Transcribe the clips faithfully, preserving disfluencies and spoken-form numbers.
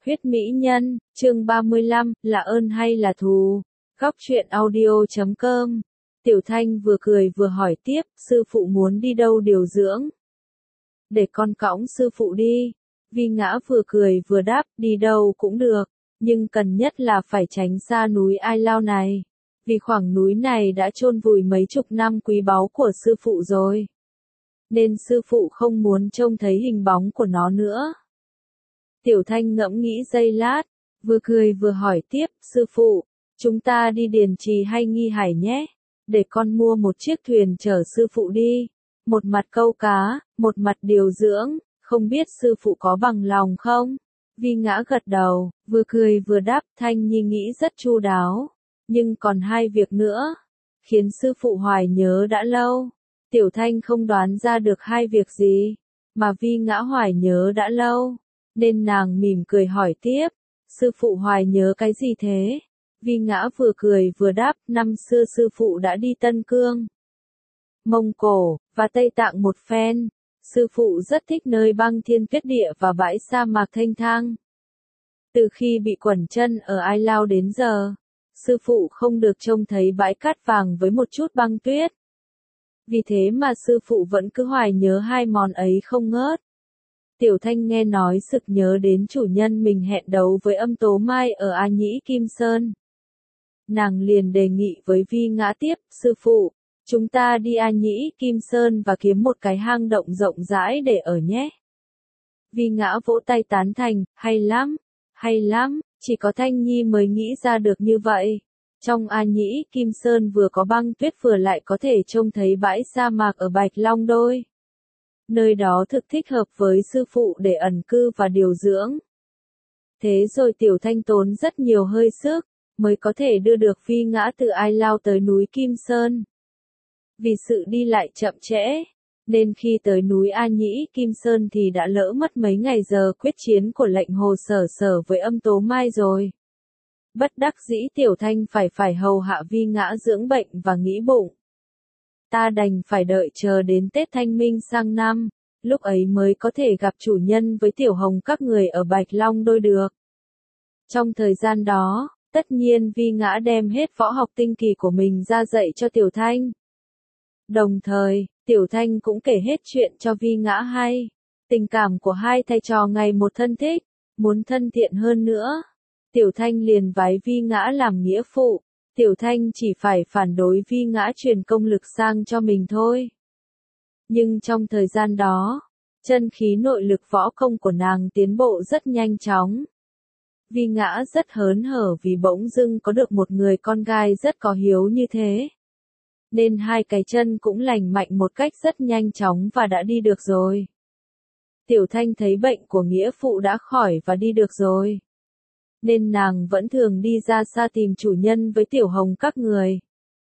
Huyết Mỹ Nhân, chương ba mươi lăm, là ơn hay là thù? Góc truyện audio chấm com. Tiểu Thanh vừa cười vừa hỏi tiếp, sư phụ muốn đi đâu điều dưỡng? Để con cõng sư phụ đi. Vi Ngã vừa cười vừa đáp, đi đâu cũng được, nhưng cần nhất là phải tránh xa núi Ai Lao này. Vì khoảng núi này đã chôn vùi mấy chục năm quý báu của sư phụ rồi. Nên sư phụ không muốn trông thấy hình bóng của nó nữa. Tiểu Thanh ngẫm nghĩ giây lát, vừa cười vừa hỏi tiếp, sư phụ, chúng ta đi Điền Trì hay Nghi Hải nhé, để con mua một chiếc thuyền chở sư phụ đi, một mặt câu cá, một mặt điều dưỡng, không biết sư phụ có bằng lòng không? Vi Ngã gật đầu, vừa cười vừa đáp, Thanh Nhi nghĩ rất chu đáo, nhưng còn hai việc nữa, khiến sư phụ hoài nhớ đã lâu. Tiểu Thanh không đoán ra được hai việc gì, mà Vi Ngã hoài nhớ đã lâu. Nên nàng mỉm cười hỏi tiếp, sư phụ hoài nhớ cái gì thế? Vi Ngã vừa cười vừa đáp, năm xưa sư phụ đã đi Tân Cương, Mông Cổ, và Tây Tạng một phen. Sư phụ rất thích nơi băng thiên tuyết địa và bãi sa mạc thênh thang. Từ khi bị quẩn chân ở Ai Lao đến giờ, sư phụ không được trông thấy bãi cát vàng với một chút băng tuyết. Vì thế mà sư phụ vẫn cứ hoài nhớ hai món ấy không ngớt. Tiểu Thanh nghe nói sực nhớ đến chủ nhân mình hẹn đấu với Âm Tố Mai ở A Nhĩ Kim Sơn. Nàng liền đề nghị với Vi Ngã tiếp, sư phụ, chúng ta đi A Nhĩ Kim Sơn và kiếm một cái hang động rộng rãi để ở nhé. Vi Ngã vỗ tay tán thành, hay lắm, hay lắm, chỉ có Thanh Nhi mới nghĩ ra được như vậy. Trong A Nhĩ Kim Sơn vừa có băng tuyết vừa lại có thể trông thấy bãi sa mạc ở Bạch Long Đôi. Nơi đó thực thích hợp với sư phụ để ẩn cư và điều dưỡng. Thế rồi Tiểu Thanh tốn rất nhiều hơi sức, mới có thể đưa được Vi Ngã từ Ai Lao tới núi Kim Sơn. Vì sự đi lại chậm trễ, nên khi tới núi A Nhĩ Kim Sơn thì đã lỡ mất mấy ngày giờ quyết chiến của lệnh Hồ Sở Sở với Âm Tố Mai rồi. Bất đắc dĩ Tiểu Thanh phải phải hầu hạ Vi Ngã dưỡng bệnh và nghĩ bụng. Ta đành phải đợi chờ đến Tết Thanh Minh sang năm, lúc ấy mới có thể gặp chủ nhân với Tiểu Hồng các người ở Bạch Long Đôi được. Trong thời gian đó, tất nhiên Vi Ngã đem hết võ học tinh kỳ của mình ra dạy cho Tiểu Thanh. Đồng thời, Tiểu Thanh cũng kể hết chuyện cho Vi Ngã hay. Tình cảm của hai thầy trò ngày một thân thích, muốn thân thiện hơn nữa. Tiểu Thanh liền vái Vi Ngã làm nghĩa phụ. Tiểu Thanh chỉ phải phản đối Vi Ngã truyền công lực sang cho mình thôi. Nhưng trong thời gian đó, chân khí nội lực võ công của nàng tiến bộ rất nhanh chóng. Vi Ngã rất hớn hở vì bỗng dưng có được một người con gái rất có hiếu như thế. Nên hai cái chân cũng lành mạnh một cách rất nhanh chóng và đã đi được rồi. Tiểu Thanh thấy bệnh của nghĩa phụ đã khỏi và đi được rồi. Nên nàng vẫn thường đi ra xa tìm chủ nhân với Tiểu Hồng các người.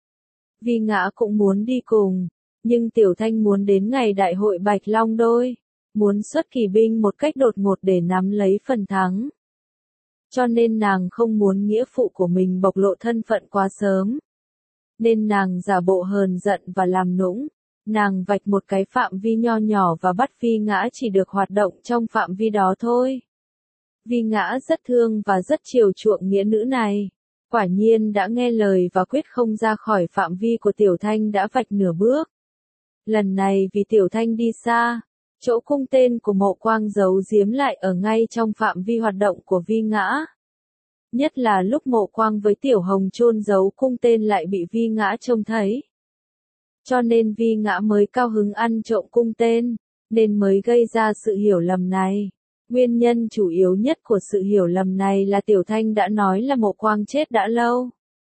Vi Ngã cũng muốn đi cùng, nhưng Tiểu Thanh muốn đến ngày đại hội Bạch Long Đôi, muốn xuất kỳ binh một cách đột ngột để nắm lấy phần thắng. Cho nên nàng không muốn nghĩa phụ của mình bộc lộ thân phận quá sớm. Nên nàng giả bộ hờn giận và làm nũng, nàng vạch một cái phạm vi nho nhỏ và bắt Vi Ngã chỉ được hoạt động trong phạm vi đó thôi. Vi Ngã rất thương và rất chiều chuộng nghĩa nữ này. Quả nhiên đã nghe lời và quyết không ra khỏi phạm vi của Tiểu Thanh đã vạch nửa bước. Lần này vì Tiểu Thanh đi xa, chỗ cung tên của Mộ Quang giấu giếm lại ở ngay trong phạm vi hoạt động của Vi Ngã. Nhất là lúc Mộ Quang với Tiểu Hồng chôn giấu cung tên lại bị Vi Ngã trông thấy. Cho nên Vi Ngã mới cao hứng ăn trộm cung tên, nên mới gây ra sự hiểu lầm này. Nguyên nhân chủ yếu nhất của sự hiểu lầm này là Tiểu Thanh đã nói là Mộ Quang chết đã lâu.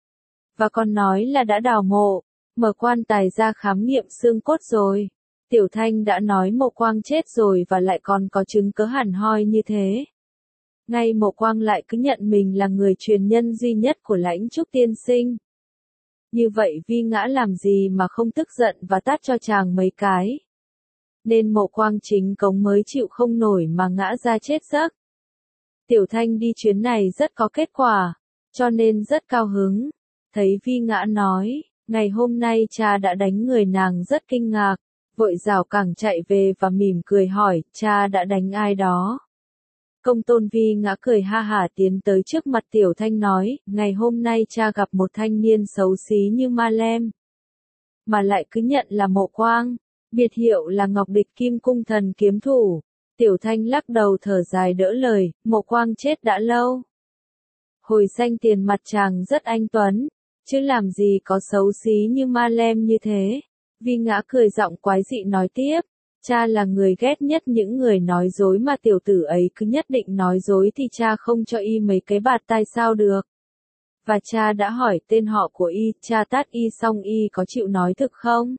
Và còn nói là đã đào mộ, mở quan tài ra khám nghiệm xương cốt rồi. Tiểu Thanh đã nói Mộ Quang chết rồi và lại còn có chứng cớ hẳn hoi như thế. Ngay Mộ Quang lại cứ nhận mình là người truyền nhân duy nhất của Lãnh Trúc tiên sinh. Như vậy Vi Ngã làm gì mà không tức giận và tát cho chàng mấy cái. Nên Mộ Quang chính cống mới chịu không nổi mà ngã ra chết giấc. Tiểu Thanh đi chuyến này rất có kết quả, cho nên rất cao hứng. Thấy Vi Ngã nói, ngày hôm nay cha đã đánh người, nàng rất kinh ngạc, vội rảo cẳng chạy về và mỉm cười hỏi, cha đã đánh ai đó? Công tôn Vi ngã cười ha hả tiến tới trước mặt Tiểu Thanh nói, ngày hôm nay cha gặp một thanh niên xấu xí như ma lem. Mà lại cứ nhận là Mộ Quang, biệt hiệu là Ngọc Địch Kim Cung Thần kiếm thủ. Tiểu Thanh lắc đầu thở dài đỡ lời, Mộ Quang chết đã lâu. Hồi sanh tiền mặt chàng rất anh tuấn, chứ làm gì có xấu xí như ma lem như thế. Vi ngã cười giọng quái dị nói tiếp, cha là người ghét nhất những người nói dối mà tiểu tử ấy cứ nhất định nói dối thì cha không cho y mấy cái bạt tai sao được. Và cha đã hỏi tên họ của y, cha tát y xong y có chịu nói thực không?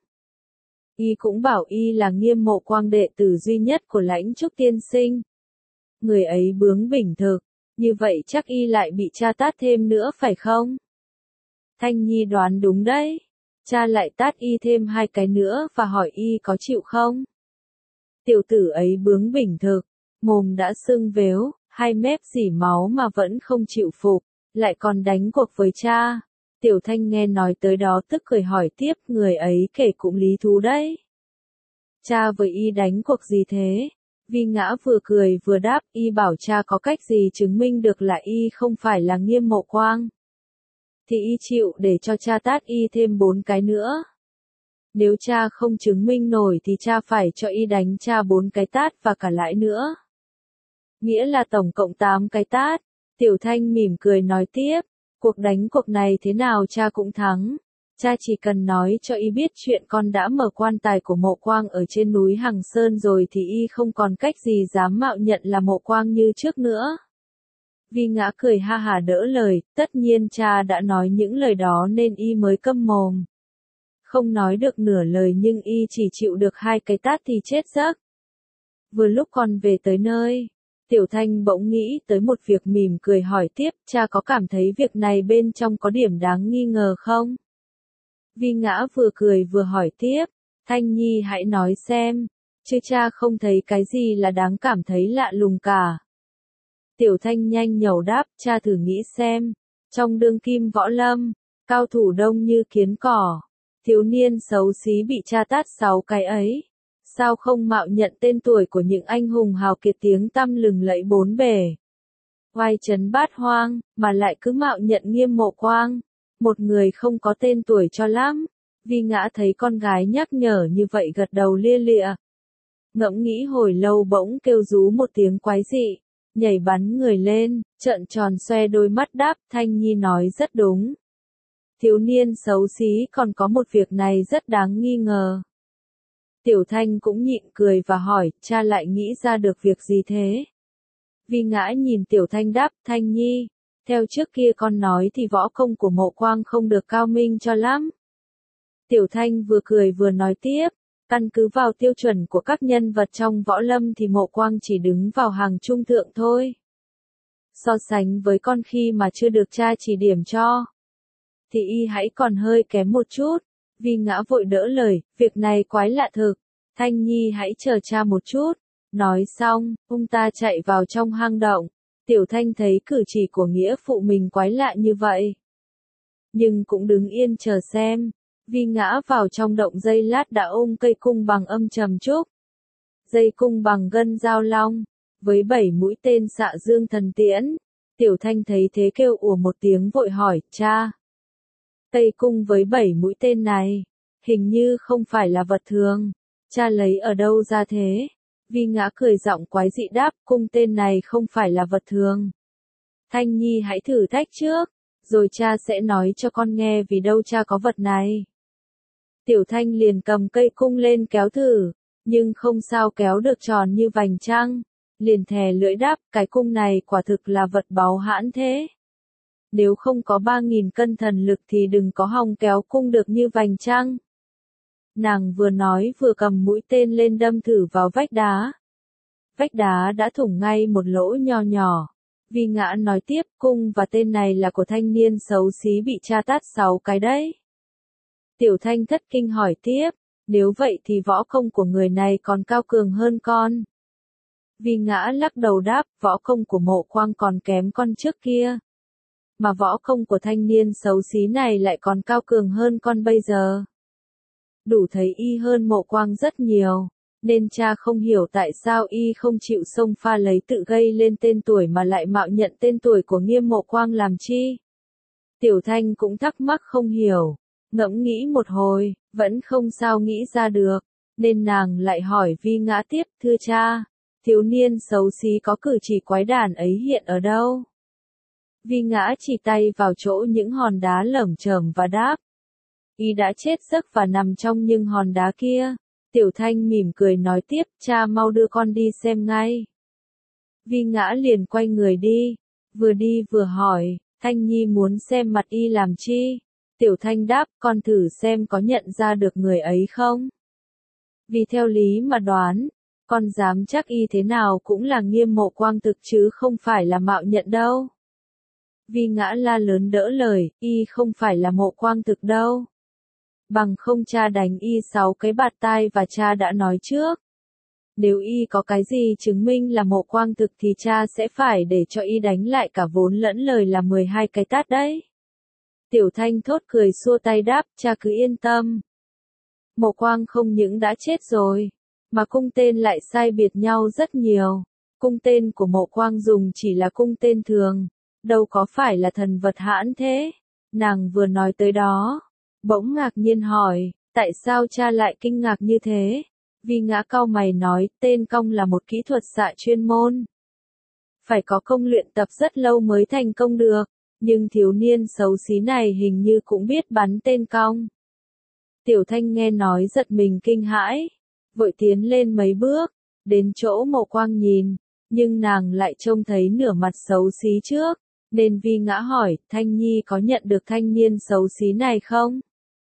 Y cũng bảo y là Nghiêm Mộ Quang đệ tử duy nhất của Lãnh Trúc tiên sinh. Người ấy bướng bỉnh thực, như vậy chắc y lại bị cha tát thêm nữa phải không? Thanh Nhi đoán đúng đấy. Cha lại tát y thêm hai cái nữa và hỏi y có chịu không? Tiểu tử ấy bướng bỉnh thực, mồm đã sưng vếu, hai mép dỉ máu mà vẫn không chịu phục, lại còn đánh cuộc với cha. Tiểu Thanh nghe nói tới đó tức cười hỏi tiếp, người ấy kể cũng lý thú đấy. Cha với y đánh cuộc gì thế? Vi ngã vừa cười vừa đáp, y bảo cha có cách gì chứng minh được là y không phải là Nghiêm Mộ Quang. Thì y chịu để cho cha tát y thêm bốn cái nữa. Nếu cha không chứng minh nổi thì cha phải cho y đánh cha bốn cái tát và cả lãi nữa. Nghĩa là tổng cộng tám cái tát. Tiểu Thanh mỉm cười nói tiếp, cuộc đánh cuộc này thế nào cha cũng thắng. Cha chỉ cần nói cho y biết chuyện con đã mở quan tài của Mộ Quang ở trên núi Hằng Sơn rồi thì y không còn cách gì dám mạo nhận là Mộ Quang như trước nữa. Vi ngã cười ha hả đỡ lời, tất nhiên cha đã nói những lời đó nên y mới câm mồm. Không nói được nửa lời nhưng y chỉ chịu được hai cái tát thì chết giấc. Vừa lúc con về tới nơi, Tiểu Thanh bỗng nghĩ tới một việc mỉm cười hỏi tiếp, cha có cảm thấy việc này bên trong có điểm đáng nghi ngờ không? Vi ngã vừa cười vừa hỏi tiếp, Thanh Nhi hãy nói xem, chứ cha không thấy cái gì là đáng cảm thấy lạ lùng cả. Tiểu Thanh nhanh nhẩu đáp, cha thử nghĩ xem, trong đương kim võ lâm, cao thủ đông như kiến cỏ, thiếu niên xấu xí bị cha tát sáu cái ấy, sao không mạo nhận tên tuổi của những anh hùng hào kiệt tiếng tăm lừng lẫy bốn bề, oai trấn bát hoang, mà lại cứ mạo nhận Nghiêm Mộ Quang, một người không có tên tuổi cho lắm. Vi ngã thấy con gái nhắc nhở như vậy gật đầu lia lịa. Ngẫm nghĩ hồi lâu bỗng kêu rú một tiếng quái dị, nhảy bắn người lên, trợn tròn xoe đôi mắt đáp, Thanh Nhi nói rất đúng. Thiếu niên xấu xí còn có một việc này rất đáng nghi ngờ. Tiểu Thanh cũng nhịn cười và hỏi, cha lại nghĩ ra được việc gì thế? Vi ngã nhìn Tiểu Thanh đáp, Thanh Nhi, theo trước kia con nói thì võ công của Mộ Quang không được cao minh cho lắm. Tiểu Thanh vừa cười vừa nói tiếp, căn cứ vào tiêu chuẩn của các nhân vật trong võ lâm thì Mộ Quang chỉ đứng vào hàng trung thượng thôi. So sánh với con khi mà chưa được cha chỉ điểm cho, thì y hãy còn hơi kém một chút. Vi ngã vội đỡ lời, việc này quái lạ thực, Thanh Nhi hãy chờ cha một chút. Nói xong, ông ta chạy vào trong hang động. Tiểu Thanh thấy cử chỉ của nghĩa phụ mình quái lạ như vậy, nhưng cũng đứng yên chờ xem. Vi ngã vào trong động dây lát đã ôm cây cung bằng âm trầm trúc. Dây cung bằng gân dao long, với bảy mũi tên xạ dương thần tiễn. Tiểu Thanh thấy thế kêu ủa một tiếng vội hỏi, cha. Cây cung với bảy mũi tên này, hình như không phải là vật thường. Cha lấy ở đâu ra thế? Vi ngã cười giọng quái dị đáp, cung tên này không phải là vật thường. Thanh Nhi hãy thử thách trước, rồi cha sẽ nói cho con nghe vì đâu cha có vật này. Tiểu Thanh liền cầm cây cung lên kéo thử, nhưng không sao kéo được tròn như vành trăng. Liền thè lưỡi đáp, cái cung này quả thực là vật báu hãn thế. Nếu không có ba nghìn cân thần lực thì đừng có hòng kéo cung được như vành trăng. Nàng vừa nói vừa cầm mũi tên lên đâm thử vào vách đá. Vách đá đã thủng ngay một lỗ nho nhỏ. Vi ngã nói tiếp, cung và tên này là của thanh niên xấu xí bị cha tát sáu cái đấy. Tiểu Thanh thất kinh hỏi tiếp, nếu vậy thì võ công của người này còn cao cường hơn con. Vi ngã lắc đầu đáp, võ công của Mộ Quang còn kém con trước kia. Mà võ công của thanh niên xấu xí này lại còn cao cường hơn con bây giờ. Đủ thấy y hơn Mộ Quang rất nhiều. nên cha không hiểu tại sao y không chịu xông pha lấy tự gây lên tên tuổi mà lại mạo nhận tên tuổi của Nghiêm Mộ Quang làm chi. Tiểu Thanh cũng thắc mắc không hiểu, ngẫm nghĩ một hồi, vẫn không sao nghĩ ra được, nên nàng lại hỏi Vi Ngã tiếp, thưa cha, thiếu niên xấu xí có cử chỉ quái đản ấy hiện ở đâu? Vi Ngã chỉ tay vào chỗ những hòn đá lởm chởm và đáp, y đã chết giấc và nằm trong những hòn đá kia. Tiểu Thanh mỉm cười nói tiếp, cha mau đưa con đi xem ngay. Vi Ngã liền quay người đi, vừa đi vừa hỏi, Thanh Nhi muốn xem mặt y làm chi? Tiểu Thanh đáp, con thử xem có nhận ra được người ấy không? Vì theo lý mà đoán, con dám chắc y thế nào cũng là Nghiêm Mộ Quang thực chứ không phải là mạo nhận đâu. Vi Ngã la lớn đỡ lời, y không phải là Mộ Quang thực đâu. Bằng không cha đánh y sáu cái bạt tai và cha đã nói trước. Nếu y có cái gì chứng minh là Mộ Quang thực thì cha sẽ phải để cho y đánh lại cả vốn lẫn lời là mười hai cái tát đấy. Tiểu Thanh thốt cười xua tay đáp, cha cứ yên tâm. Mộ Quang không những đã chết rồi, mà cung tên lại sai biệt nhau rất nhiều. Cung tên của Mộ Quang dùng chỉ là cung tên thường, đâu có phải là thần vật hãn thế. Nàng vừa nói tới đó, bỗng ngạc nhiên hỏi, tại sao cha lại kinh ngạc như thế? Vi Ngã cau mày nói, tên cong là một kỹ thuật xạ chuyên môn. Phải có công luyện tập rất lâu mới thành công được, nhưng thiếu niên xấu xí này hình như cũng biết bắn tên cong. Tiểu Thanh nghe nói giật mình kinh hãi, vội tiến lên mấy bước, đến chỗ Mộ Quang nhìn, nhưng nàng lại trông thấy nửa mặt xấu xí trước, nên Vi Ngã hỏi, Thanh Nhi có nhận được thanh niên xấu xí này không?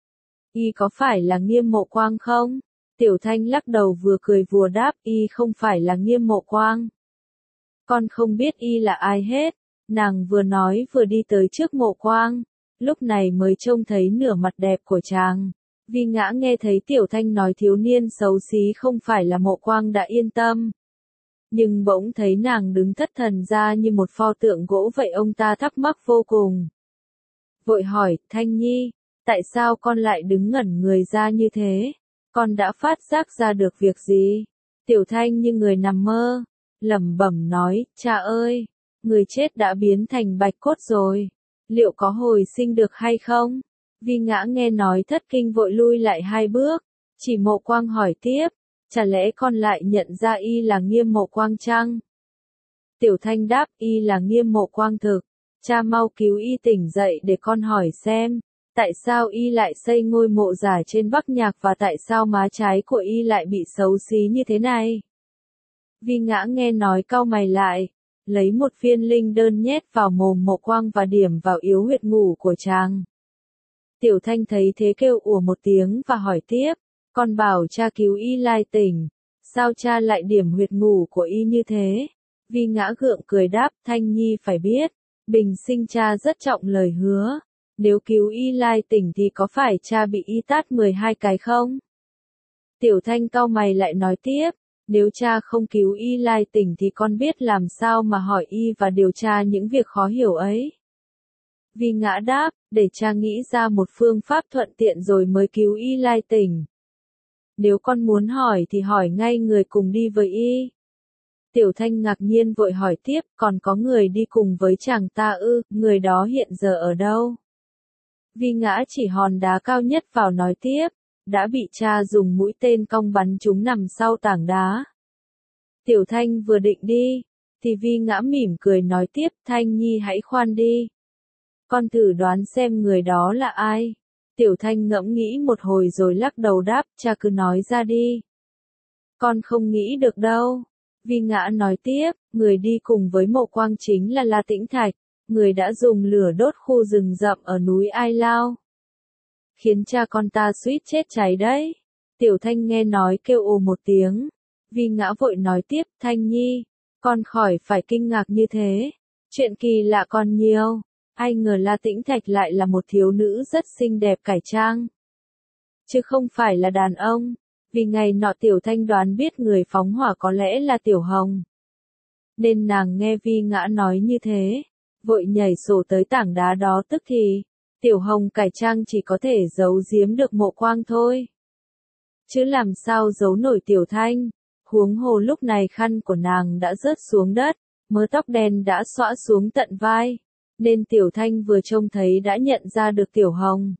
Y có phải là Nghiêm Mộ Quang không? Tiểu Thanh lắc đầu vừa cười vừa đáp, y không phải là Nghiêm Mộ Quang. Con không biết y là ai hết. Nàng vừa nói vừa đi tới trước Mộ Quang, lúc này mới trông thấy nửa mặt đẹp của chàng. Vi Ngã nghe thấy Tiểu Thanh nói thiếu niên xấu xí không phải là Mộ Quang đã yên tâm. Nhưng bỗng thấy nàng đứng thất thần ra như một pho tượng gỗ vậy ông ta thắc mắc vô cùng. Vội hỏi, Thanh Nhi, tại sao con lại đứng ngẩn người ra như thế? Con đã phát giác ra được việc gì? Tiểu Thanh như người nằm mơ, lẩm bẩm nói, cha ơi, người chết đã biến thành bạch cốt rồi, liệu có hồi sinh được hay không? Vi Ngã nghe nói thất kinh vội lui lại hai bước, chỉ Mộ Quang hỏi tiếp, chả lẽ con lại nhận ra y là Nghiêm Mộ Quang chăng? Tiểu Thanh đáp, y là Nghiêm Mộ Quang thực, cha mau cứu y tỉnh dậy để con hỏi xem. Tại sao y lại xây ngôi mộ giả trên Bắc Nhạc và tại sao má trái của y lại bị xấu xí như thế này? Vi Ngã nghe nói cau mày lại, lấy một viên linh đơn nhét vào mồm Mộ Quang và điểm vào yếu huyệt ngủ của chàng. Tiểu Thanh thấy thế kêu ủa một tiếng và hỏi tiếp, con bảo cha cứu y lai tỉnh, sao cha lại điểm huyệt ngủ của y như thế? Vi Ngã gượng cười đáp, Thanh Nhi phải biết, bình sinh cha rất trọng lời hứa. Nếu cứu y lai tỉnh thì có phải cha bị y tát mười hai cái không? Tiểu Thanh cau mày lại nói tiếp, nếu cha không cứu y lai tỉnh thì con biết làm sao mà hỏi y và điều tra những việc khó hiểu ấy. Vi Ngã đáp, để cha nghĩ ra một phương pháp thuận tiện rồi mới cứu y lai tỉnh. Nếu con muốn hỏi thì hỏi ngay người cùng đi với y. Tiểu Thanh ngạc nhiên vội hỏi tiếp, còn có người đi cùng với chàng ta ư, người đó hiện giờ ở đâu? Vi Ngã chỉ hòn đá cao nhất vào nói tiếp, đã bị cha dùng mũi tên cong bắn chúng nằm sau tảng đá. Tiểu Thanh vừa định đi, thì Vi Ngã mỉm cười nói tiếp, Thanh Nhi hãy khoan đi. Con thử đoán xem người đó là ai. Tiểu Thanh ngẫm nghĩ một hồi rồi lắc đầu đáp, cha cứ nói ra đi. Con không nghĩ được đâu. Vi Ngã nói tiếp, người đi cùng với Mộ Quang chính là La Tĩnh Thạch, người đã dùng lửa đốt khu rừng rậm ở núi Ai Lao. Khiến cha con ta suýt chết cháy đấy. Tiểu Thanh nghe nói kêu ồ một tiếng. Vi Ngã vội nói tiếp, Thanh Nhi, con khỏi phải kinh ngạc như thế. Chuyện kỳ lạ còn nhiều. Ai ngờ La Tĩnh Thạch lại là một thiếu nữ rất xinh đẹp cải trang. Chứ không phải là đàn ông. Vì ngày nọ Tiểu Thanh đoán biết người phóng hỏa có lẽ là Tiểu Hồng. Nên nàng nghe Vi Ngã nói như thế, vội nhảy sổ tới tảng đá đó tức thì. Tiểu Hồng cải trang chỉ có thể giấu giếm được Mộ Quang thôi. chứ làm sao giấu nổi Tiểu Thanh, huống hồ lúc này khăn của nàng đã rớt xuống đất, mớ tóc đen đã xõa xuống tận vai, nên Tiểu Thanh vừa trông thấy đã nhận ra được Tiểu Hồng.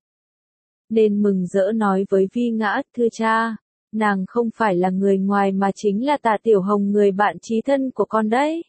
Nên mừng rỡ nói với Vi Ngã, thưa cha, nàng không phải là người ngoài mà chính là Tạ Tiểu Hồng, người bạn chí thân của con đấy.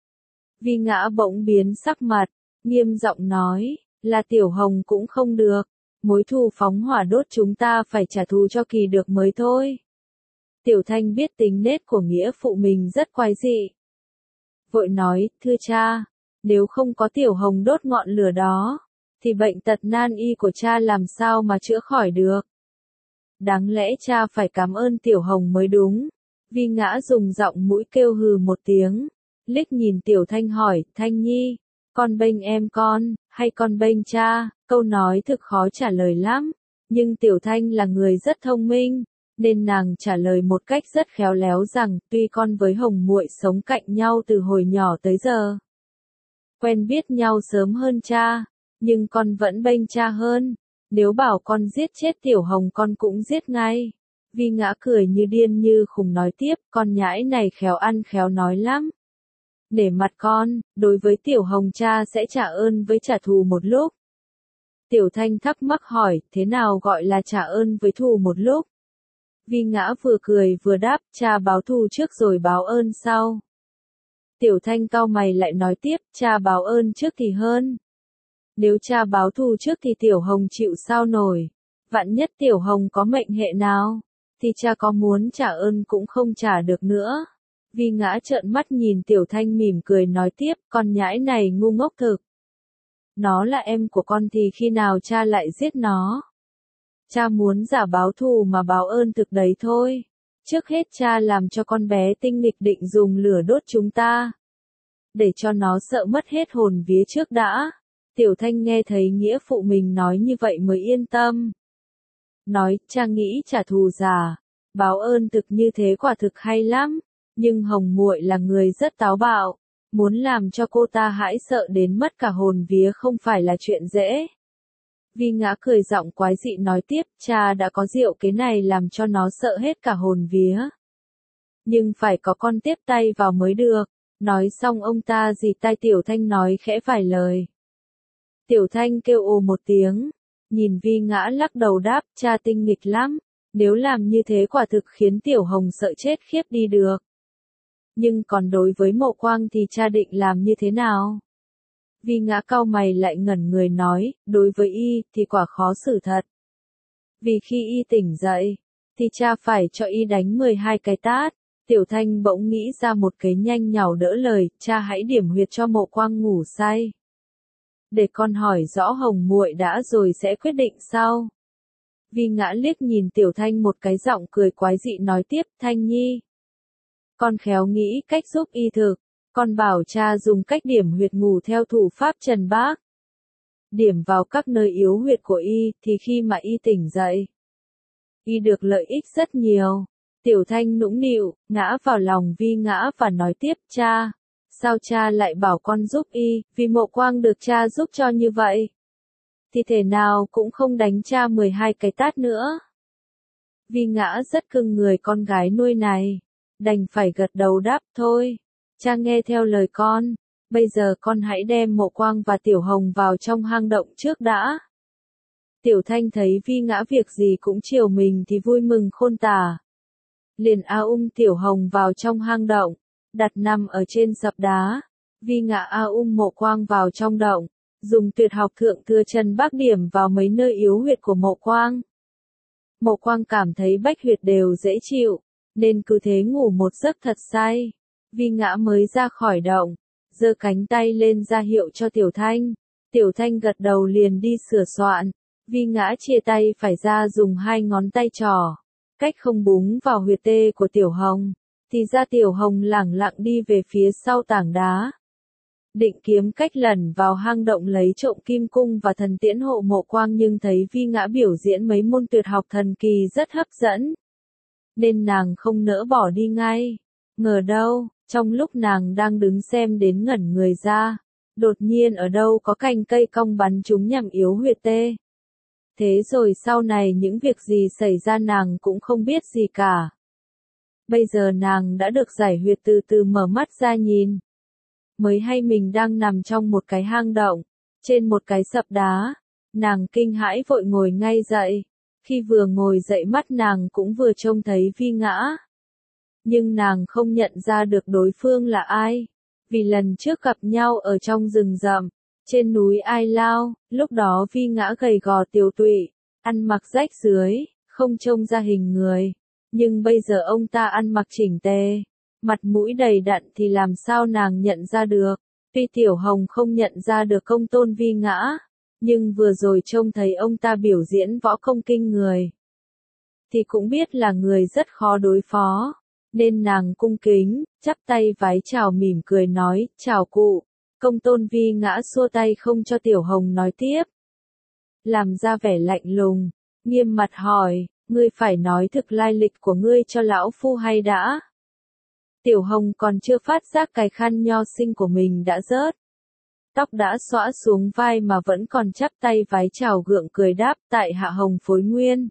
Vi Ngã bỗng biến sắc mặt, nghiêm giọng nói, là Tiểu Hồng cũng không được, mối thù phóng hỏa đốt chúng ta phải trả thù cho kỳ được mới thôi. Tiểu Thanh biết tính nết của nghĩa phụ mình rất quái dị. Vội nói, thưa cha, nếu không có Tiểu Hồng đốt ngọn lửa đó, thì bệnh tật nan y của cha làm sao mà chữa khỏi được. Đáng lẽ cha phải cảm ơn Tiểu Hồng mới đúng. Vi Ngã dùng giọng mũi kêu hừ một tiếng, liếc nhìn Tiểu Thanh hỏi, Thanh Nhi, con bênh em con, hay con bênh cha? Câu nói thực khó trả lời lắm, nhưng Tiểu Thanh là người rất thông minh, nên nàng trả lời một cách rất khéo léo rằng, tuy con với Hồng muội sống cạnh nhau từ hồi nhỏ tới giờ, quen biết nhau sớm hơn cha, nhưng con vẫn bênh cha hơn. Nếu bảo con giết chết Tiểu Hồng con cũng giết ngay. Vi Ngã cười như điên như khùng nói tiếp, con nhãi này khéo ăn khéo nói lắm. Để mặt con, đối với Tiểu Hồng cha sẽ trả ơn với trả thù một lúc. Tiểu Thanh thắc mắc hỏi, thế nào gọi là trả ơn với thù một lúc? Vi Ngã vừa cười vừa đáp, cha báo thù trước rồi báo ơn sau. Tiểu Thanh cau mày lại nói tiếp, cha báo ơn trước thì hơn. Nếu cha báo thù trước thì Tiểu Hồng chịu sao nổi. Vạn nhất Tiểu Hồng có mệnh hệ nào, thì cha có muốn trả ơn cũng không trả được nữa. Vi Ngã trợn mắt nhìn Tiểu Thanh mỉm cười nói tiếp, con nhãi này ngu ngốc thực. Nó là em của con thì khi nào cha lại giết nó? Cha muốn giả báo thù mà báo ơn thực đấy thôi. Trước hết cha làm cho con bé tinh nghịch định dùng lửa đốt chúng ta, để cho nó sợ mất hết hồn vía trước đã. Tiểu Thanh nghe thấy nghĩa phụ mình nói như vậy mới yên tâm. Nói, cha nghĩ trả thù giả, báo ơn thực như thế quả thực hay lắm, nhưng Hồng muội là người rất táo bạo, muốn làm cho cô ta hãi sợ đến mất cả hồn vía không phải là chuyện dễ. Vi Ngã cười giọng quái dị nói tiếp, cha đã có diệu kế này làm cho nó sợ hết cả hồn vía. Nhưng phải có con tiếp tay vào mới được. Nói xong ông ta dì tai Tiểu Thanh nói khẽ vài lời. Tiểu Thanh kêu ồ một tiếng, nhìn Vi Ngã lắc đầu đáp, cha tinh nghịch lắm, nếu làm như thế quả thực khiến Tiểu Hồng sợ chết khiếp đi được. Nhưng còn đối với Mộ Quang thì cha định làm như thế nào? Vi Ngã cau mày lại ngẩn người nói, đối với y thì quả khó xử thật. Vì khi y tỉnh dậy, thì cha phải cho y đánh mười hai cái tát. Tiểu Thanh bỗng nghĩ ra một kế nhanh nhảu đỡ lời, cha hãy điểm huyệt cho Mộ Quang ngủ say. Để con hỏi rõ Hồng muội đã rồi sẽ quyết định sau. Vi Ngã liếc nhìn Tiểu Thanh một cái giọng cười quái dị nói tiếp, Thanh Nhi, con khéo nghĩ cách giúp y thực, con bảo cha dùng cách điểm huyệt ngủ theo thủ pháp Trần Bác. Điểm vào các nơi yếu huyệt của y, thì khi mà y tỉnh dậy, y được lợi ích rất nhiều. Tiểu Thanh nũng nịu, ngã vào lòng Vi Ngã và nói tiếp, cha, sao cha lại bảo con giúp y, vì Mộ Quang được cha giúp cho như vậy, thì thể nào cũng không đánh cha mười hai cái tát nữa. Vi Ngã rất cưng người con gái nuôi này, đành phải gật đầu đáp, thôi, cha nghe theo lời con, bây giờ con hãy đem Mộ Quang và Tiểu Hồng vào trong hang động trước đã. Tiểu Thanh thấy Vi Ngã việc gì cũng chiều mình thì vui mừng khôn tả. Liền a ung Tiểu Hồng vào trong hang động, đặt nằm ở trên sập đá. Vi Ngã a ung Mộ Quang vào trong động, dùng tuyệt học thượng thừa Trần Bác điểm vào mấy nơi yếu huyệt của Mộ Quang. Mộ Quang cảm thấy bách huyệt đều dễ chịu, nên cứ thế ngủ một giấc thật say. Vi Ngã mới ra khỏi động, giơ cánh tay lên ra hiệu cho Tiểu Thanh. Tiểu Thanh gật đầu liền đi sửa soạn. Vi Ngã chia tay phải ra dùng hai ngón tay trỏ, cách không búng vào huyệt tê của Tiểu Hồng, thì ra Tiểu Hồng lẳng lặng đi về phía sau tảng đá. Định kiếm cách lẩn vào hang động lấy trộm kim cung và thần tiễn hộ Mộ Quang, nhưng thấy Vi Ngã biểu diễn mấy môn tuyệt học thần kỳ rất hấp dẫn, nên nàng không nỡ bỏ đi ngay. Ngờ đâu, trong lúc nàng đang đứng xem đến ngẩn người ra, đột nhiên ở đâu có cành cây cong bắn trúng nhằm yếu huyệt tê. Thế rồi sau này những việc gì xảy ra nàng cũng không biết gì cả. Bây giờ nàng đã được giải huyệt từ từ mở mắt ra nhìn. Mới hay mình đang nằm trong một cái hang động, trên một cái sập đá. Nàng kinh hãi vội ngồi ngay dậy. Khi vừa ngồi dậy mắt nàng cũng vừa trông thấy Vi Ngã. Nhưng nàng không nhận ra được đối phương là ai. Vì lần trước gặp nhau ở trong rừng rậm, trên núi Ai Lao, lúc đó Vi Ngã gầy gò tiều tụy, ăn mặc rách rưới, không trông ra hình người. Nhưng bây giờ ông ta ăn mặc chỉnh tề, mặt mũi đầy đặn thì làm sao nàng nhận ra được. Tuy Tiểu Hồng không nhận ra được công tôn Vi Ngã, nhưng vừa rồi trông thấy ông ta biểu diễn võ công kinh người, thì cũng biết là người rất khó đối phó. Nên nàng cung kính, chắp tay vái chào mỉm cười nói, chào cụ. Công tôn Vi Ngã xua tay không cho Tiểu Hồng nói tiếp. Làm ra vẻ lạnh lùng, nghiêm mặt hỏi, ngươi phải nói thực lai lịch của ngươi cho lão phu hay đã. Tiểu Hồng còn chưa phát giác cái khăn nho sinh của mình đã rớt. Tóc đã xõa xuống vai mà vẫn còn chắp tay vái chào gượng cười đáp, tại hạ Hồng Phối Nguyên.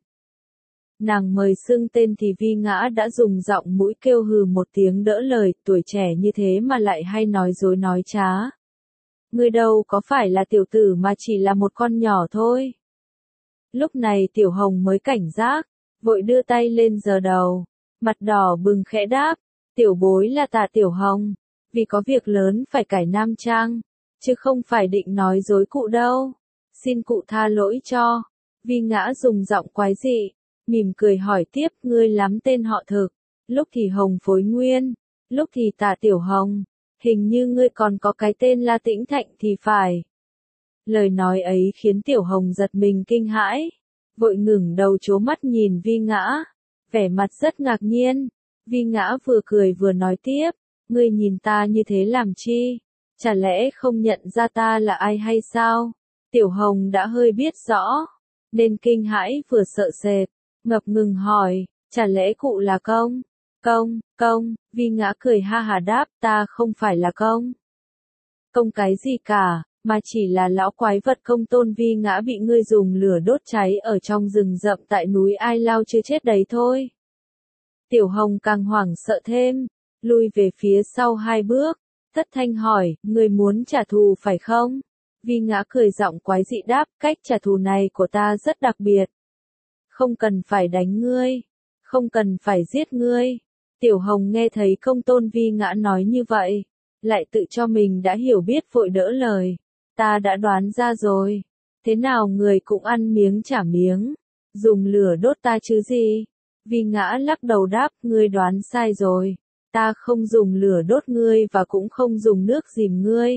Nàng mời xưng tên thì Vi Ngã đã dùng giọng mũi kêu hừ một tiếng đỡ lời, tuổi trẻ như thế mà lại hay nói dối nói trá. Ngươi đâu có phải là tiểu tử mà chỉ là một con nhỏ thôi. Lúc này Tiểu Hồng mới cảnh giác, vội đưa tay lên giơ đầu, mặt đỏ bừng khẽ đáp, tiểu bối là Tạ Tiểu Hồng, vì có việc lớn phải cải nam trang, chứ không phải định nói dối cụ đâu. Xin cụ tha lỗi cho. Vi Ngã dùng giọng quái dị, mỉm cười hỏi tiếp, ngươi lắm tên họ thực, lúc thì Hồng Phối Nguyên, lúc thì Tạ Tiểu Hồng, hình như ngươi còn có cái tên là Tĩnh Thạnh thì phải. Lời nói ấy khiến Tiểu Hồng giật mình kinh hãi, vội ngừng đầu trố mắt nhìn Vi Ngã, vẻ mặt rất ngạc nhiên. Vi Ngã vừa cười vừa nói tiếp, ngươi nhìn ta như thế làm chi, chả lẽ không nhận ra ta là ai hay sao? Tiểu Hồng đã hơi biết rõ, nên kinh hãi vừa sợ sệt, ngập ngừng hỏi, chả lẽ cụ là công? Công, công, Vi Ngã cười ha hà đáp, ta không phải là công. Công cái gì cả, mà chỉ là lão quái vật công tôn Vi Ngã bị ngươi dùng lửa đốt cháy ở trong rừng rậm tại núi Ai Lao chưa chết đấy thôi. Tiểu Hồng càng hoảng sợ thêm, lui về phía sau hai bước, thất thanh hỏi, ngươi muốn trả thù phải không? Vi Ngã cười giọng quái dị đáp, cách trả thù này của ta rất đặc biệt. Không cần phải đánh ngươi, không cần phải giết ngươi. Tiểu Hồng nghe thấy công tôn Vi Ngã nói như vậy, lại tự cho mình đã hiểu biết vội đỡ lời. Ta đã đoán ra rồi. Thế nào người cũng ăn miếng trả miếng, dùng lửa đốt ta chứ gì? Vi Ngã lắc đầu đáp, ngươi đoán sai rồi. Ta không dùng lửa đốt ngươi và cũng không dùng nước dìm ngươi.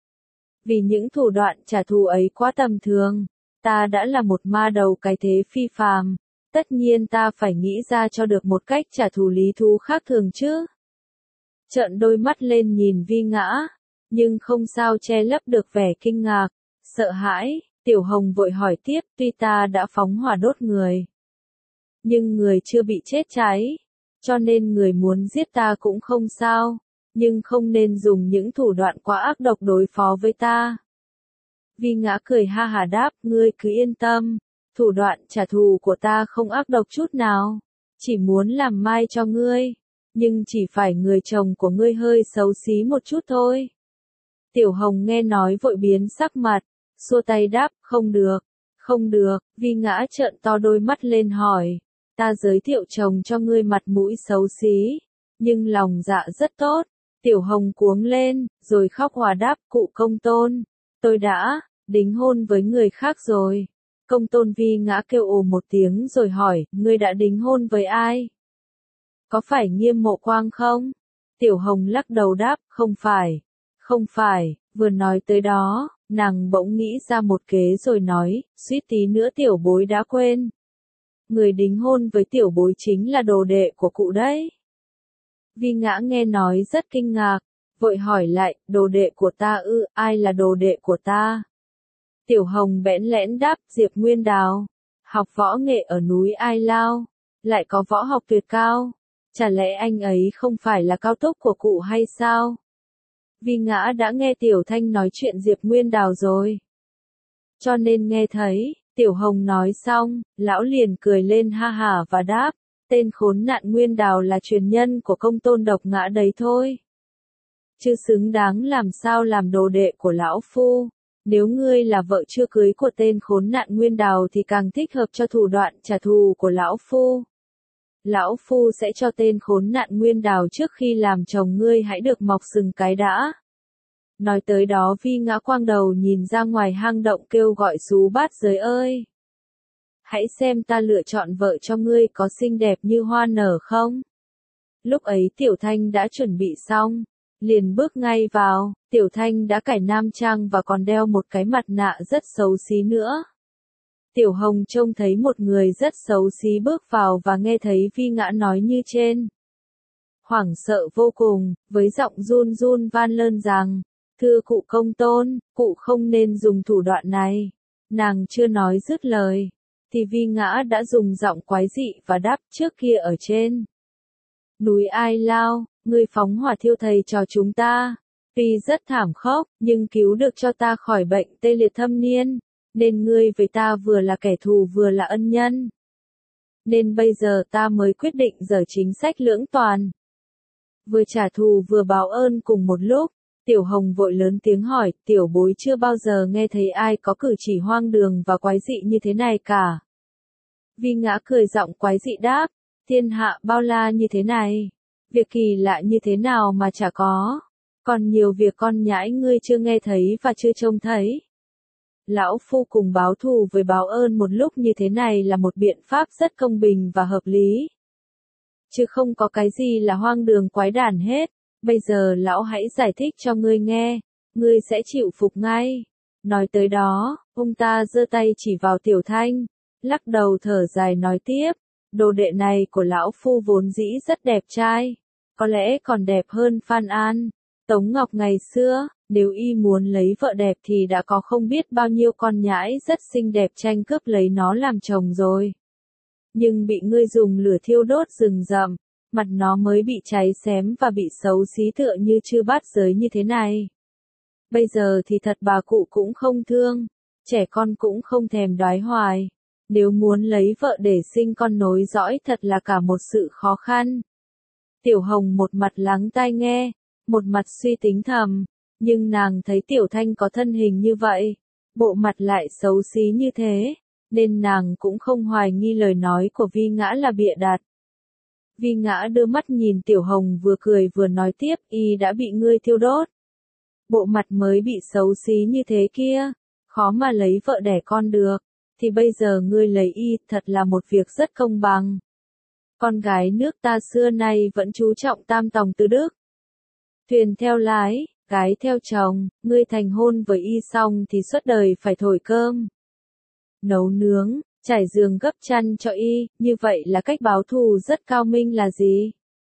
Vì những thủ đoạn trả thù ấy quá tầm thường, ta đã là một ma đầu cái thế phi phàm, tất nhiên ta phải nghĩ ra cho được một cách trả thù lý thú khác thường chứ. Trợn đôi mắt lên nhìn Vi Ngã, nhưng không sao che lấp được vẻ kinh ngạc, sợ hãi. Tiểu Hồng vội hỏi tiếp, tuy ta đã phóng hỏa đốt người, nhưng người chưa bị chết cháy, cho nên người muốn giết ta cũng không sao, nhưng không nên dùng những thủ đoạn quá ác độc đối phó với ta. Vi Ngã cười ha hà đáp, ngươi cứ yên tâm, thủ đoạn trả thù của ta không ác độc chút nào, chỉ muốn làm mai cho ngươi, nhưng chỉ phải người chồng của ngươi hơi xấu xí một chút thôi. Tiểu Hồng nghe nói vội biến sắc mặt, xua tay đáp, không được, không được. Vi Ngã trợn to đôi mắt lên hỏi, ta giới thiệu chồng cho ngươi mặt mũi xấu xí, nhưng lòng dạ rất tốt. Tiểu Hồng cuống lên, rồi khóc hòa đáp, cụ công tôn, tôi đã đính hôn với người khác rồi. Công tôn Vi Ngã kêu ồ một tiếng rồi hỏi, ngươi đã đính hôn với ai? Có phải Nghiêm Mộ Quang không? Tiểu Hồng lắc đầu đáp, không phải, không phải. Vừa nói tới đó, nàng bỗng nghĩ ra một kế rồi nói, suýt tí nữa tiểu bối đã quên. Người đính hôn với tiểu bối chính là đồ đệ của cụ đấy. Vi Ngã nghe nói rất kinh ngạc, vội hỏi lại, đồ đệ của ta ư, ai là đồ đệ của ta? Tiểu Hồng bẽn lẽn đáp, Diệp Nguyên Đào, học võ nghệ ở núi Ai Lao, lại có võ học tuyệt cao, chả lẽ anh ấy không phải là cao túc của cụ hay sao? Vi Ngã đã nghe Tiểu Thanh nói chuyện Diệp Nguyên Đào rồi, cho nên nghe thấy, Tiểu Hồng nói xong, lão liền cười lên ha hả và đáp, tên khốn nạn Nguyên Đào là truyền nhân của công tôn độc ngã đấy thôi. Chứ xứng đáng làm sao làm đồ đệ của lão phu. Nếu ngươi là vợ chưa cưới của tên khốn nạn Nguyên Đào thì càng thích hợp cho thủ đoạn trả thù của lão phu. Lão phu sẽ cho tên khốn nạn Nguyên Đào trước khi làm chồng ngươi hãy được mọc sừng cái đã. Nói tới đó Vi Ngã quang đầu nhìn ra ngoài hang động kêu gọi xú bát giới ơi. Hãy xem ta lựa chọn vợ cho ngươi có xinh đẹp như hoa nở không? Lúc ấy Tiểu Thanh đã chuẩn bị xong, liền bước ngay vào, Tiểu Thanh đã cải nam trang và còn đeo một cái mặt nạ rất xấu xí nữa. Tiểu Hồng trông thấy một người rất xấu xí bước vào và nghe thấy Vi Ngã nói như trên. Hoảng sợ vô cùng, với giọng run run van lơn rằng, thưa cụ công tôn, cụ không nên dùng thủ đoạn này. Nàng chưa nói dứt lời, thì Vi Ngã đã dùng giọng quái dị và đáp trước kia ở trên. Núi Ai Lao, ngươi phóng hỏa thiêu thầy trò chúng ta. Tuy rất thảm khốc, nhưng cứu được cho ta khỏi bệnh tê liệt thâm niên. Nên ngươi với ta vừa là kẻ thù vừa là ân nhân. Nên bây giờ ta mới quyết định dở chính sách lưỡng toàn. Vừa trả thù vừa báo ơn cùng một lúc. Tiểu Hồng vội lớn tiếng hỏi, tiểu bối chưa bao giờ nghe thấy ai có cử chỉ hoang đường và quái dị như thế này cả. Vi Ngã cười giọng quái dị đáp, thiên hạ bao la như thế này. Việc kỳ lạ như thế nào mà chả có. Còn nhiều việc con nhãi ngươi chưa nghe thấy và chưa trông thấy. Lão phu cùng báo thù với báo ơn một lúc như thế này là một biện pháp rất công bình và hợp lý. Chứ không có cái gì là hoang đường quái đản hết. Bây giờ lão hãy giải thích cho ngươi nghe, ngươi sẽ chịu phục ngay. Nói tới đó, ông ta giơ tay chỉ vào Tiểu Thanh, lắc đầu thở dài nói tiếp, đồ đệ này của lão phu vốn dĩ rất đẹp trai, có lẽ còn đẹp hơn Phan An, Tống Ngọc ngày xưa, nếu y muốn lấy vợ đẹp thì đã có không biết bao nhiêu con nhãi rất xinh đẹp tranh cướp lấy nó làm chồng rồi. Nhưng bị ngươi dùng lửa thiêu đốt rừng rậm, mặt nó mới bị cháy xém và bị xấu xí tựa như chư bát giới như thế này. Bây giờ thì thật bà cụ cũng không thương, trẻ con cũng không thèm đoái hoài. Nếu muốn lấy vợ để sinh con nối dõi thật là cả một sự khó khăn. Tiểu Hồng một mặt lắng tai nghe, một mặt suy tính thầm, nhưng nàng thấy Tiểu Thanh có thân hình như vậy, bộ mặt lại xấu xí như thế, nên nàng cũng không hoài nghi lời nói của Vi Ngã là bịa đặt. Vi Ngã đưa mắt nhìn Tiểu Hồng vừa cười vừa nói tiếp, y đã bị ngươi thiêu đốt. Bộ mặt mới bị xấu xí như thế kia, khó mà lấy vợ đẻ con được, thì bây giờ ngươi lấy y thật là một việc rất công bằng. Con gái nước ta xưa nay vẫn chú trọng tam tòng tứ đức. Thuyền theo lái, gái theo chồng, ngươi thành hôn với y xong thì suốt đời phải thổi cơm, nấu nướng, trải giường gấp chăn cho y, như vậy là cách báo thù rất cao minh là gì?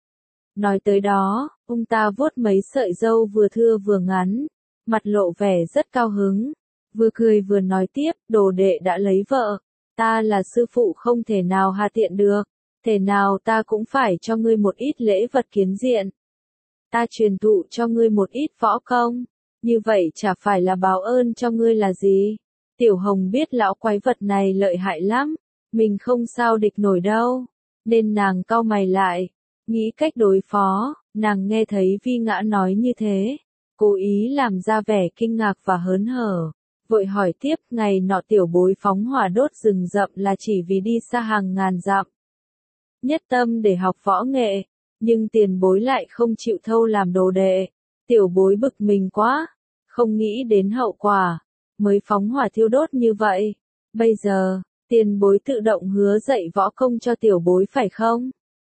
Nói tới đó, ông ta vuốt mấy sợi râu vừa thưa vừa ngắn, mặt lộ vẻ rất cao hứng, vừa cười vừa nói tiếp, đồ đệ đã lấy vợ, ta là sư phụ không thể nào hà tiện được, thể nào ta cũng phải cho ngươi một ít lễ vật kiến diện. Ta truyền thụ cho ngươi một ít võ công, như vậy chả phải là báo ơn cho ngươi là gì? Tiểu Hồng biết lão quái vật này lợi hại lắm, mình không sao địch nổi đâu, nên nàng cau mày lại, nghĩ cách đối phó, nàng nghe thấy Vi Ngã nói như thế, cố ý làm ra vẻ kinh ngạc và hớn hở, vội hỏi tiếp, ngày nọ tiểu bối phóng hỏa đốt rừng rậm là chỉ vì đi xa hàng ngàn dặm. Nhất tâm để học võ nghệ, nhưng tiền bối lại không chịu thâu làm đồ đệ, tiểu bối bực mình quá, không nghĩ đến hậu quả, mới phóng hỏa thiêu đốt như vậy. Bây giờ, tiền bối tự động hứa dạy võ công cho tiểu bối phải không?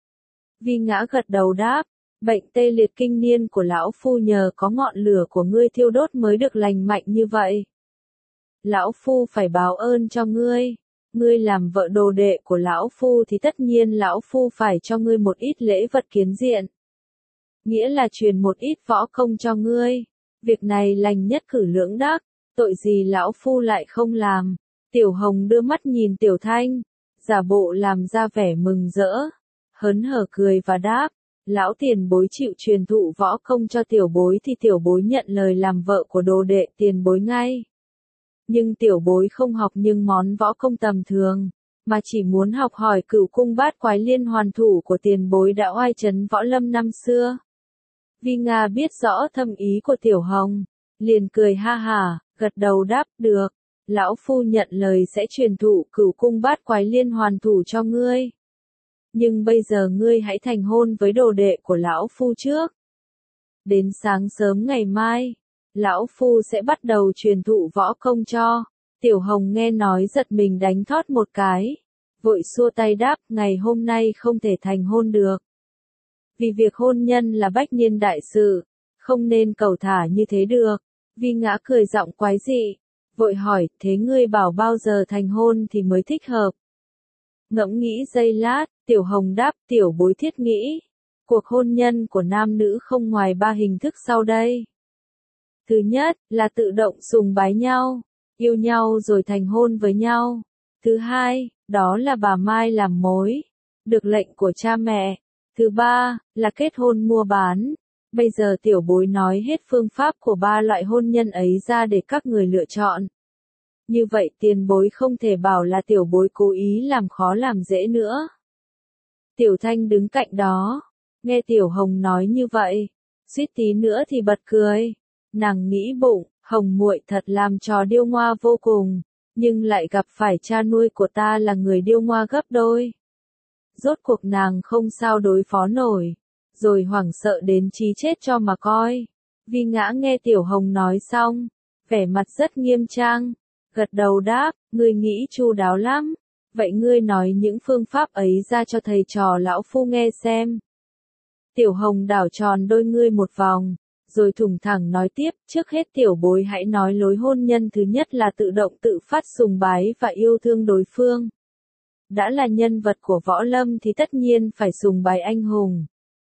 Vi Ngã gật đầu đáp, bệnh tê liệt kinh niên của lão phu nhờ có ngọn lửa của ngươi thiêu đốt mới được lành mạnh như vậy. Lão phu phải báo ơn cho ngươi, ngươi làm vợ đồ đệ của lão phu thì tất nhiên lão phu phải cho ngươi một ít lễ vật kiến diện. Nghĩa là truyền một ít võ công cho ngươi, việc này lành nhất cử lưỡng đắc, tội gì lão phu lại không làm. Tiểu Hồng đưa mắt nhìn Tiểu Thanh, giả bộ làm ra vẻ mừng rỡ, hớn hở cười và đáp, lão tiền bối chịu truyền thụ võ công cho tiểu bối thì tiểu bối nhận lời làm vợ của đồ đệ tiền bối ngay. Nhưng tiểu bối không học những món võ công tầm thường, mà chỉ muốn học hỏi cửu cung bát quái liên hoàn thủ của tiền bối đã oai chấn võ lâm năm xưa. Vi Nga biết rõ thâm ý của Tiểu Hồng, liền cười ha hả, gật đầu đáp được, lão phu nhận lời sẽ truyền thụ cửu cung bát quái liên hoàn thủ cho ngươi. Nhưng bây giờ ngươi hãy thành hôn với đồ đệ của lão phu trước. Đến sáng sớm ngày mai, lão phu sẽ bắt đầu truyền thụ võ công cho. Tiểu Hồng nghe nói giật mình đánh thót một cái, vội xua tay đáp, ngày hôm nay không thể thành hôn được. Vì việc hôn nhân là bách niên đại sự, không nên cẩu thả như thế được. Vi Ngã cười giọng quái dị, vội hỏi, thế ngươi bảo bao giờ thành hôn thì mới thích hợp? Ngẫm nghĩ giây lát, Tiểu Hồng đáp, tiểu bối thiết nghĩ, cuộc hôn nhân của nam nữ không ngoài ba hình thức sau đây. Thứ nhất, là tự động sùng bái nhau, yêu nhau rồi thành hôn với nhau. Thứ hai, đó là bà Mai làm mối, được lệnh của cha mẹ. Thứ ba, là kết hôn mua bán. Bây giờ tiểu bối nói hết phương pháp của ba loại hôn nhân ấy ra để các người lựa chọn. Như vậy tiền bối không thể bảo là tiểu bối cố ý làm khó làm dễ nữa. Tiểu Thanh đứng cạnh đó, nghe Tiểu Hồng nói như vậy, suýt tí nữa thì bật cười. Nàng nghĩ bụng, Hồng muội thật làm trò điêu ngoa vô cùng, nhưng lại gặp phải cha nuôi của ta là người điêu ngoa gấp đôi. Rốt cuộc nàng không sao đối phó nổi, rồi hoảng sợ đến chí chết cho mà coi. Vi Ngã nghe Tiểu Hồng nói xong, vẻ mặt rất nghiêm trang, gật đầu đáp, ngươi nghĩ chu đáo lắm, vậy ngươi nói những phương pháp ấy ra cho thầy trò lão phu nghe xem. Tiểu Hồng đảo tròn đôi ngươi một vòng, rồi thủng thẳng nói tiếp, trước hết tiểu bối hãy nói lối hôn nhân thứ nhất là tự động tự phát sùng bái và yêu thương đối phương. Đã là nhân vật của võ lâm thì tất nhiên phải sùng bái anh hùng.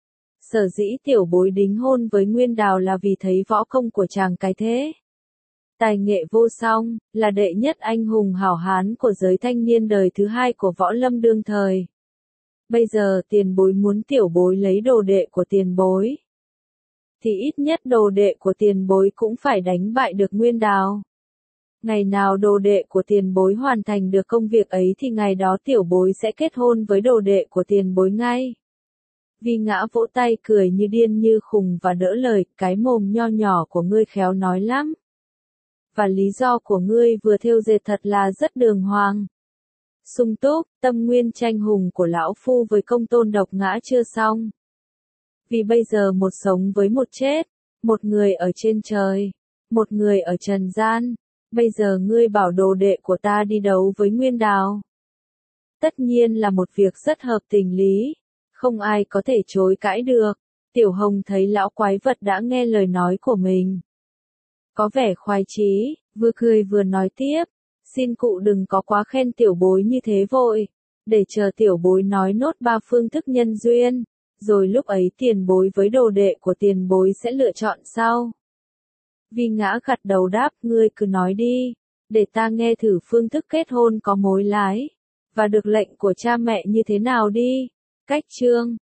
Sở dĩ tiểu bối đính hôn với Nguyên Đào là vì thấy võ công của chàng cái thế. Tài nghệ vô song, là đệ nhất anh hùng hảo hán của giới thanh niên đời thứ hai của võ lâm đương thời. Bây giờ tiền bối muốn tiểu bối lấy đồ đệ của tiền bối, thì ít nhất đồ đệ của tiền bối cũng phải đánh bại được Nguyên Đào. Ngày nào đồ đệ của tiền bối hoàn thành được công việc ấy thì ngày đó tiểu bối sẽ kết hôn với đồ đệ của tiền bối ngay. Vi Ngã vỗ tay cười như điên như khùng và đỡ lời, cái mồm nho nhỏ của ngươi khéo nói lắm. Và lý do của ngươi vừa thêu dệt thật là rất đường hoàng. Sung túc, tâm nguyên tranh hùng của lão phu với công tôn độc ngã chưa xong. Vì bây giờ một sống với một chết, một người ở trên trời, một người ở trần gian, bây giờ ngươi bảo đồ đệ của ta đi đấu với Nguyên Đào. Tất nhiên là một việc rất hợp tình lý, không ai có thể chối cãi được. Tiểu Hồng thấy lão quái vật đã nghe lời nói của mình, có vẻ khoái chí, vừa cười vừa nói tiếp, xin cụ đừng có quá khen tiểu bối như thế vội, để chờ tiểu bối nói nốt ba phương thức nhân duyên, rồi lúc ấy tiền bối với đồ đệ của tiền bối sẽ lựa chọn sau. Vi Ngã gật đầu đáp, ngươi cứ nói đi, để ta nghe thử phương thức kết hôn có mối lái, và được lệnh của cha mẹ như thế nào đi. Cách chương